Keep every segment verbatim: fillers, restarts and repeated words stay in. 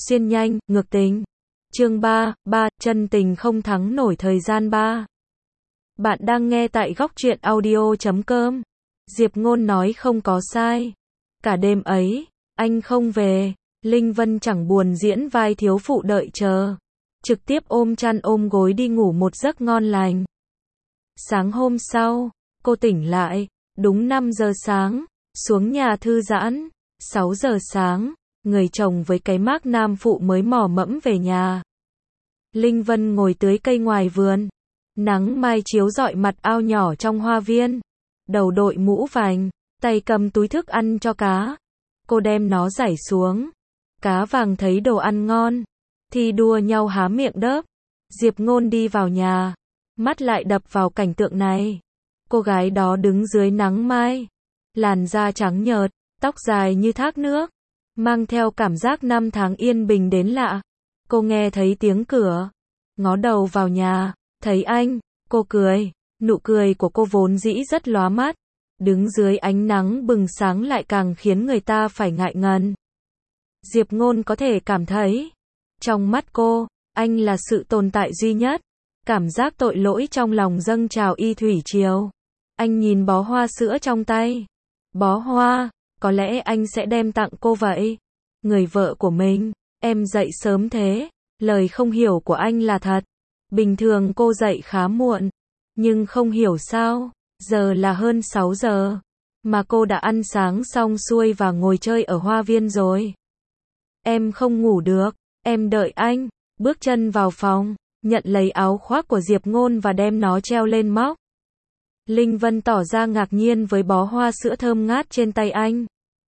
xuyên nhanh, ngược tình. Chương ba, ba, chân tình không thắng nổi thời gian ba. Bạn đang nghe tại góc truyện audio chấm com. Diệp Ngôn nói không có sai. Cả đêm ấy, anh không về, Linh Vân chẳng buồn diễn vai thiếu phụ đợi chờ. Trực tiếp ôm chăn ôm gối đi ngủ một giấc ngon lành. Sáng hôm sau, cô tỉnh lại, đúng năm giờ sáng, xuống nhà thư giãn. sáu giờ sáng, người chồng với cái mác nam phụ mới mò mẫm về nhà. Linh Vân ngồi tưới cây ngoài vườn. Nắng mai chiếu rọi mặt ao nhỏ trong hoa viên. Đầu đội mũ vành, tay cầm túi thức ăn cho cá. Cô đem nó rải xuống. Cá vàng thấy đồ ăn ngon, thì đua nhau há miệng đớp. Diệp Ngôn đi vào nhà, mắt lại đập vào cảnh tượng này. Cô gái đó đứng dưới nắng mai, làn da trắng nhợt, tóc dài như thác nước, mang theo cảm giác năm tháng yên bình đến lạ. Cô nghe thấy tiếng cửa, ngó đầu vào nhà, thấy anh, cô cười, nụ cười của cô vốn dĩ rất lóa mắt, đứng dưới ánh nắng bừng sáng lại càng khiến người ta phải ngại ngần. Diệp Ngôn có thể cảm thấy, trong mắt cô, anh là sự tồn tại duy nhất. Cảm giác tội lỗi trong lòng dâng trào y thủy triều. Anh nhìn bó hoa sữa trong tay. Bó hoa, có lẽ anh sẽ đem tặng cô vậy. Người vợ của mình, em dậy sớm thế. Lời không hiểu của anh là thật. Bình thường cô dậy khá muộn. Nhưng không hiểu sao, giờ là hơn sáu giờ. Mà cô đã ăn sáng xong xuôi và ngồi chơi ở hoa viên rồi. Em không ngủ được, em đợi anh. Bước chân vào phòng, nhận lấy áo khoác của Diệp Ngôn và đem nó treo lên móc. Linh Vân tỏ ra ngạc nhiên với bó hoa sữa thơm ngát trên tay anh.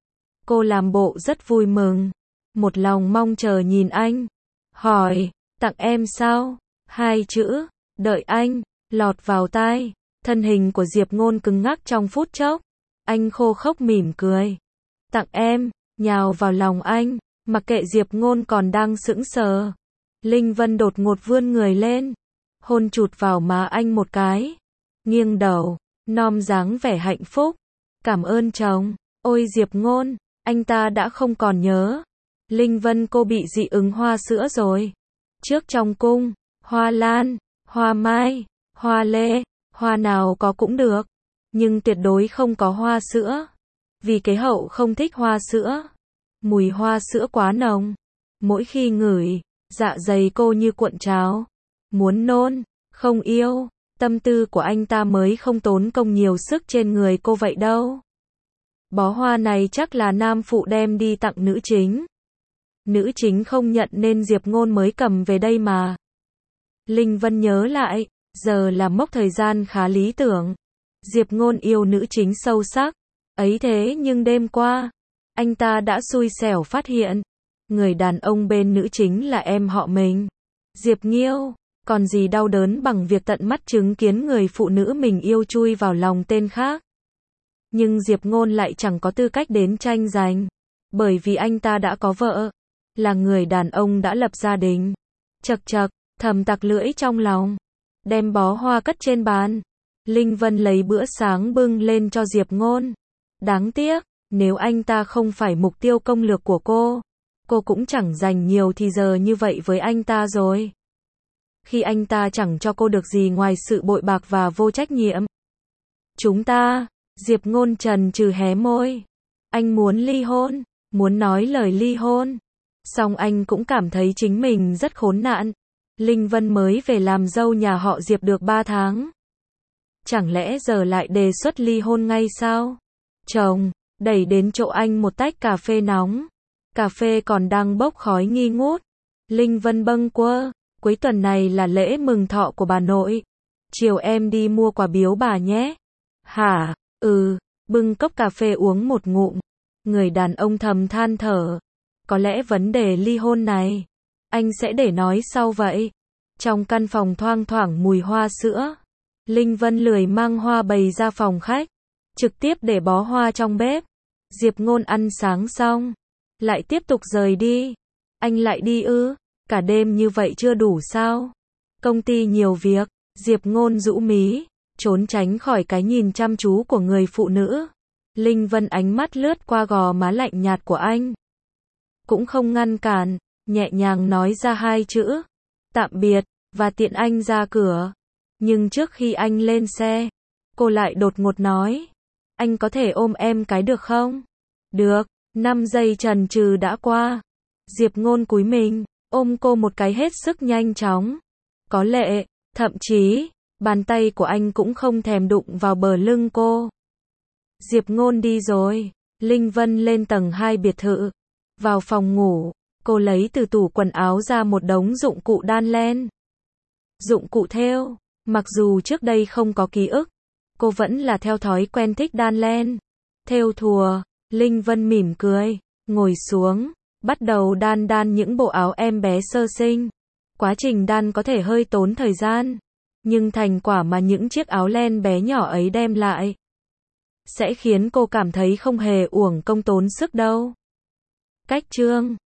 Cô làm bộ rất vui mừng, một lòng mong chờ nhìn anh. Hỏi, tặng em sao? Hai chữ, đợi anh, lọt vào tai. Thân hình của Diệp Ngôn cứng ngắc trong phút chốc. Anh khô khốc mỉm cười. Tặng em, nhào vào lòng anh, mặc kệ Diệp Ngôn còn đang sững sờ. Linh Vân đột ngột vươn người lên, hôn chụt vào má anh một cái, nghiêng đầu, nom dáng vẻ hạnh phúc. Cảm ơn chồng. Ôi Diệp Ngôn, anh ta đã không còn nhớ. Linh Vân cô bị dị ứng hoa sữa rồi. Trước trong cung, hoa lan, hoa mai, hoa lê, hoa nào có cũng được, nhưng tuyệt đối không có hoa sữa. Vì cái hậu không thích hoa sữa. Mùi hoa sữa quá nồng. Mỗi khi ngửi, dạ dày cô như cuộn trào. Muốn nôn, không yêu. Tâm tư của anh ta mới không tốn công nhiều sức trên người cô vậy đâu. Bó hoa này chắc là nam phụ đem đi tặng nữ chính. Nữ chính không nhận nên Diệp Ngôn mới cầm về đây mà. Linh Vân nhớ lại, giờ là mốc thời gian khá lý tưởng. Diệp Ngôn yêu nữ chính sâu sắc. Ấy thế nhưng đêm qua, anh ta đã xui xẻo phát hiện, người đàn ông bên nữ chính là em họ mình. Diệp Nghiêu, còn gì đau đớn bằng việc tận mắt chứng kiến người phụ nữ mình yêu chui vào lòng tên khác. Nhưng Diệp Ngôn lại chẳng có tư cách đến tranh giành, bởi vì anh ta đã có vợ, là người đàn ông đã lập gia đình. Chậc chậc, thầm tặc lưỡi trong lòng, đem bó hoa cất trên bàn. Linh Vân lấy bữa sáng bưng lên cho Diệp Ngôn. Đáng tiếc, nếu anh ta không phải mục tiêu công lược của cô, cô cũng chẳng dành nhiều thì giờ như vậy với anh ta rồi. Khi anh ta chẳng cho cô được gì ngoài sự bội bạc và vô trách nhiệm. Chúng ta, Diệp Ngôn chần chừ hé môi. Anh muốn ly hôn, muốn nói lời ly hôn. Song anh cũng cảm thấy chính mình rất khốn nạn. Linh Vân mới về làm dâu nhà họ Diệp được ba tháng. Chẳng lẽ giờ lại đề xuất ly hôn ngay sao? Chồng, đẩy đến chỗ anh một tách cà phê nóng. Cà phê còn đang bốc khói nghi ngút. Linh Vân bâng quơ, cuối tuần này là lễ mừng thọ của bà nội. Chiều em đi mua quà biếu bà nhé. Hả? Ừ, bưng cốc cà phê uống một ngụm. Người đàn ông thầm than thở. Có lẽ vấn đề ly hôn này, anh sẽ để nói sau vậy. Trong căn phòng thoang thoảng mùi hoa sữa. Linh Vân lười mang hoa bày ra phòng khách, trực tiếp để bó hoa trong bếp. Diệp Ngôn ăn sáng xong, lại tiếp tục rời đi. Anh lại đi ư? Cả đêm như vậy chưa đủ sao? Công ty nhiều việc. Diệp Ngôn rũ mí, trốn tránh khỏi cái nhìn chăm chú của người phụ nữ. Linh Vân ánh mắt lướt qua gò má lạnh nhạt của anh, cũng không ngăn cản, nhẹ nhàng nói ra hai chữ, tạm biệt, và tiện anh ra cửa. Nhưng trước khi anh lên xe, cô lại đột ngột nói, anh có thể ôm em cái được không? Được, năm giây chần chừ đã qua. Diệp Ngôn cúi mình, ôm cô một cái hết sức nhanh chóng. Có lệ, thậm chí, bàn tay của anh cũng không thèm đụng vào bờ lưng cô. Diệp Ngôn đi rồi, Linh Vân lên tầng hai biệt thự. Vào phòng ngủ, cô lấy từ tủ quần áo ra một đống dụng cụ đan len. Dụng cụ thêu, mặc dù trước đây không có ký ức, cô vẫn là theo thói quen thích đan len. Thêu thùa, Linh Vân mỉm cười, ngồi xuống, bắt đầu đan đan những bộ áo em bé sơ sinh. Quá trình đan có thể hơi tốn thời gian, nhưng thành quả mà những chiếc áo len bé nhỏ ấy đem lại sẽ khiến cô cảm thấy không hề uổng công tốn sức đâu. Cách chương